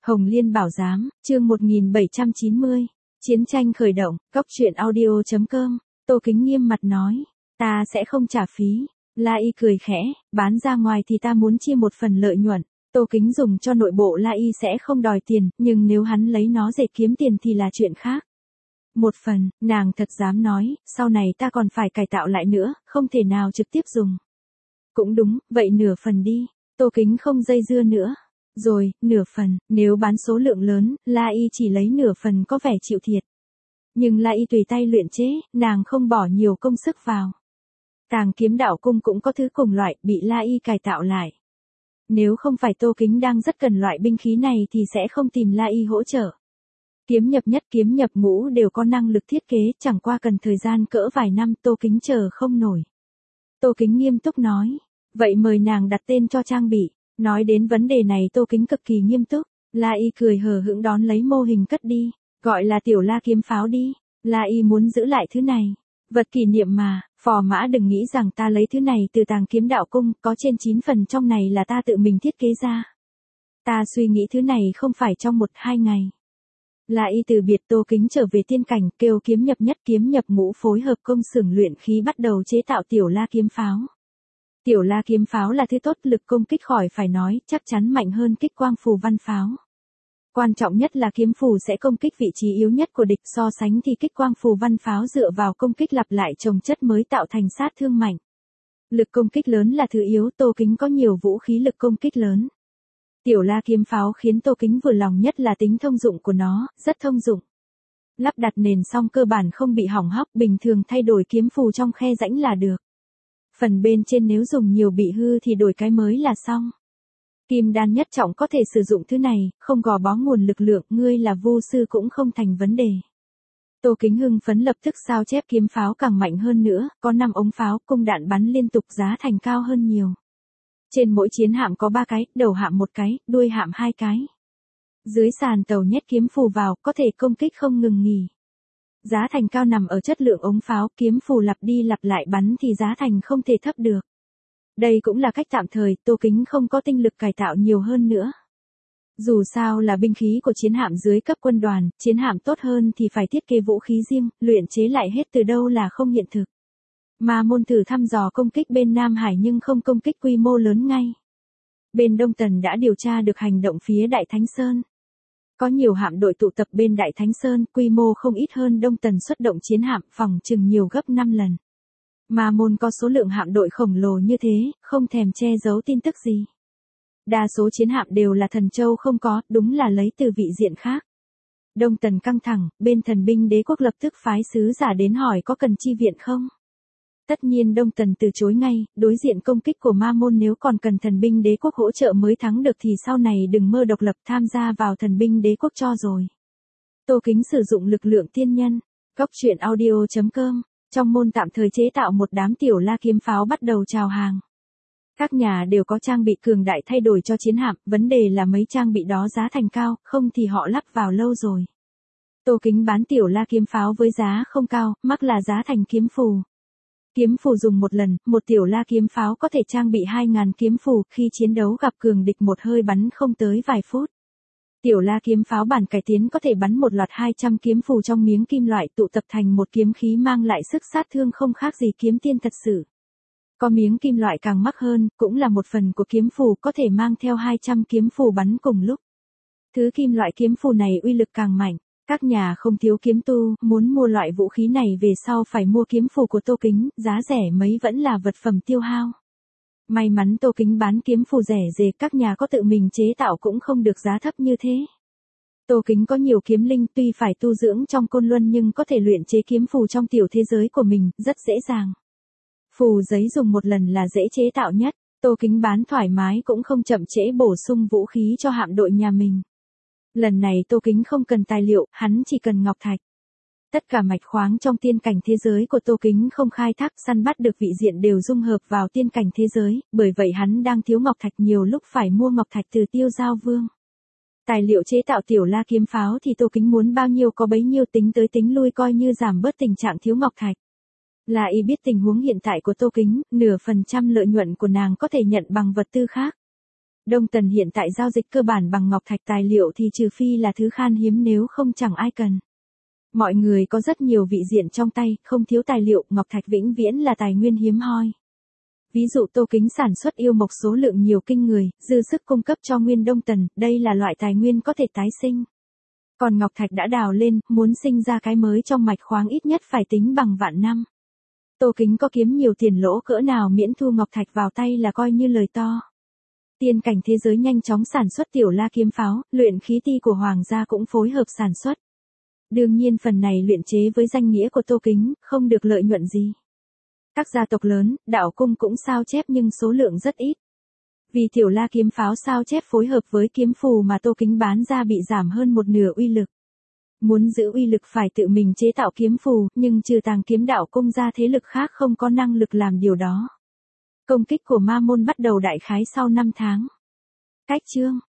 Hồng Liên Bảo Giám, chương 1790. Chiến tranh khởi động, góc truyện audio.com. Tô Kính nghiêm mặt nói. Ta sẽ không trả phí. La Y cười khẽ, bán ra ngoài thì ta muốn chia một phần lợi nhuận. Tô Kính dùng cho nội bộ La Y sẽ không đòi tiền, nhưng nếu hắn lấy nó để kiếm tiền thì là chuyện khác. Một phần, nàng thật dám nói, sau này ta còn phải cải tạo lại nữa, không thể nào trực tiếp dùng. Cũng đúng, vậy nửa phần đi. Tô Kính không dây dưa nữa. Rồi, nửa phần, nếu bán số lượng lớn, La Y chỉ lấy nửa phần có vẻ chịu thiệt. Nhưng La Y tùy tay luyện chế, nàng không bỏ nhiều công sức vào. Tàng Kiếm Đạo Cung cũng có thứ cùng loại, bị La Y cải tạo lại. Nếu không phải Tô Kính đang rất cần loại binh khí này thì sẽ không tìm La Y hỗ trợ. Kiếm nhập nhất, kiếm nhập ngũ đều có năng lực thiết kế, chẳng qua cần thời gian cỡ vài năm, Tô Kính chờ không nổi. Tô Kính nghiêm túc nói, vậy mời nàng đặt tên cho trang bị. Nói đến vấn đề này Tô Kính cực kỳ nghiêm túc. La Y cười hờ hững đón lấy mô hình cất đi, gọi là Tiểu La kiếm pháo đi. La Y muốn giữ lại thứ này, vật kỷ niệm mà, phò mã đừng nghĩ rằng ta lấy thứ này từ Tàng Kiếm Đạo Cung, có trên 9 phần trong này là ta tự mình thiết kế ra. Ta suy nghĩ thứ này không phải trong 1-2 ngày. La Y từ biệt Tô Kính trở về tiên cảnh, kêu kiếm nhập nhất kiếm nhập ngũ phối hợp công xưởng luyện khí bắt đầu chế tạo Tiểu La kiếm pháo. Tiểu La kiếm pháo là thứ tốt, lực công kích khỏi phải nói, chắc chắn mạnh hơn kích quang phù văn pháo. Quan trọng nhất là kiếm phù sẽ công kích vị trí yếu nhất của địch, so sánh thì kích quang phù văn pháo dựa vào công kích lặp lại chồng chất mới tạo thành sát thương mạnh. Lực công kích lớn là thứ yếu, Tô Kính có nhiều vũ khí lực công kích lớn. Tiểu La kiếm pháo khiến Tô Kính vừa lòng nhất là tính thông dụng của nó, rất thông dụng. Lắp đặt nền xong cơ bản không bị hỏng hóc, bình thường thay đổi kiếm phù trong khe rãnh là được. Phần bên trên nếu dùng nhiều bị hư thì đổi cái mới là xong. Kim đan nhất trọng có thể sử dụng thứ này, không gò bó nguồn lực lượng, ngươi là vu sư cũng không thành vấn đề. Tô Kính hưng phấn lập tức sao chép kiếm pháo càng mạnh hơn nữa, có 5 ống pháo, cung đạn bắn liên tục, giá thành cao hơn nhiều. Trên mỗi chiến hạm có 3 cái, đầu hạm 1 cái, đuôi hạm 2 cái. Dưới sàn tàu nhét kiếm phù vào, có thể công kích không ngừng nghỉ. Giá thành cao nằm ở chất lượng ống pháo, kiếm phù lặp đi lặp lại bắn thì giá thành không thể thấp được. Đây cũng là cách tạm thời, Tô Kính không có tinh lực cải tạo nhiều hơn nữa. Dù sao là binh khí của chiến hạm dưới cấp quân đoàn, chiến hạm tốt hơn thì phải thiết kế vũ khí riêng, luyện chế lại hết từ đâu là không hiện thực. Ma Môn thử thăm dò công kích bên Nam Hải nhưng không công kích quy mô lớn ngay. Bên Đông Tần đã điều tra được hành động phía Đại Thánh Sơn. Có nhiều hạm đội tụ tập bên Đại Thánh Sơn, quy mô không ít hơn Đông Tần xuất động chiến hạm, phòng chừng nhiều gấp 5 lần. Ma Môn có số lượng hạm đội khổng lồ như thế, không thèm che giấu tin tức gì. Đa số chiến hạm đều là Thần Châu không có, đúng là lấy từ vị diện khác. Đông Tần căng thẳng, bên Thần binh đế quốc lập tức phái sứ giả đến hỏi có cần chi viện không. Tất nhiên Đông Tần từ chối ngay, đối diện công kích của Ma Môn nếu còn cần Thần binh đế quốc hỗ trợ mới thắng được thì sau này đừng mơ độc lập tham gia vào Thần binh đế quốc cho rồi. Tô Kính sử dụng lực lượng tiên nhân, góc truyện audio.com, trong môn tạm thời chế tạo một đám Tiểu La kiếm pháo bắt đầu chào hàng. Các nhà đều có trang bị cường đại thay đổi cho chiến hạm, vấn đề là mấy trang bị đó giá thành cao, không thì họ lắp vào lâu rồi. Tô Kính bán Tiểu La kiếm pháo với giá không cao, mắc là giá thành kiếm phù. Kiếm phù dùng một lần, một Tiểu La kiếm pháo có thể trang bị 2.000 kiếm phù, khi chiến đấu gặp cường địch một hơi bắn không tới vài phút. Tiểu La kiếm pháo bản cải tiến có thể bắn một loạt 200 kiếm phù trong miếng kim loại tụ tập thành một kiếm khí mang lại sức sát thương không khác gì kiếm tiên thật sự. Có miếng kim loại càng mắc hơn, cũng là một phần của kiếm phù, có thể mang theo 200 kiếm phù bắn cùng lúc. Thứ kim loại kiếm phù này uy lực càng mạnh. Các nhà không thiếu kiếm tu, muốn mua loại vũ khí này về sau phải mua kiếm phù của Tô Kính, giá rẻ mấy vẫn là vật phẩm tiêu hao. May mắn Tô Kính bán kiếm phù rẻ rề, các nhà có tự mình chế tạo cũng không được giá thấp như thế. Tô Kính có nhiều kiếm linh, tuy phải tu dưỡng trong Côn Luân nhưng có thể luyện chế kiếm phù trong tiểu thế giới của mình, rất dễ dàng. Phù giấy dùng một lần là dễ chế tạo nhất, Tô Kính bán thoải mái cũng không chậm trễ bổ sung vũ khí cho hạm đội nhà mình. Lần này Tô Kính không cần tài liệu, hắn chỉ cần ngọc thạch. Tất cả mạch khoáng trong tiên cảnh thế giới của Tô Kính không khai thác, săn bắt được vị diện đều dung hợp vào tiên cảnh thế giới, bởi vậy hắn đang thiếu ngọc thạch, nhiều lúc phải mua ngọc thạch từ Tiêu Giao Vương. Tài liệu chế tạo Tiểu La kiếm pháo thì Tô Kính muốn bao nhiêu có bấy nhiêu, tính tới tính lui coi như giảm bớt tình trạng thiếu ngọc thạch. La Y biết tình huống hiện tại của Tô Kính, 0,1% lợi nhuận của nàng có thể nhận bằng vật tư khác. Đông Tần hiện tại giao dịch cơ bản bằng ngọc thạch tài liệu thì trừ phi là thứ khan hiếm nếu không chẳng ai cần. Mọi người có rất nhiều vị diện trong tay, không thiếu tài liệu, ngọc thạch vĩnh viễn là tài nguyên hiếm hoi. Ví dụ Tô Kính sản xuất yêu mộc số lượng nhiều kinh người, dư sức cung cấp cho nguyên Đông Tần, đây là loại tài nguyên có thể tái sinh. Còn ngọc thạch đã đào lên, muốn sinh ra cái mới trong mạch khoáng ít nhất phải tính bằng vạn năm. Tô Kính có kiếm nhiều tiền lỗ cỡ nào miễn thu ngọc thạch vào tay là coi như lời to. Tiên cảnh thế giới nhanh chóng sản xuất tiểu la kiếm pháo, luyện khí ti của Hoàng gia cũng phối hợp sản xuất. Đương nhiên phần này luyện chế với danh nghĩa của Tô Kính, không được lợi nhuận gì. Các gia tộc lớn, đạo cung cũng sao chép nhưng số lượng rất ít. Vì tiểu la kiếm pháo sao chép phối hợp với kiếm phù mà Tô Kính bán ra bị giảm hơn một nửa uy lực. Muốn giữ uy lực phải tự mình chế tạo kiếm phù, nhưng trừ Tàng Kiếm đạo cung ra thế lực khác không có năng lực làm điều đó. Công kích của ma môn bắt đầu đại khái sau 5 tháng. Cách chương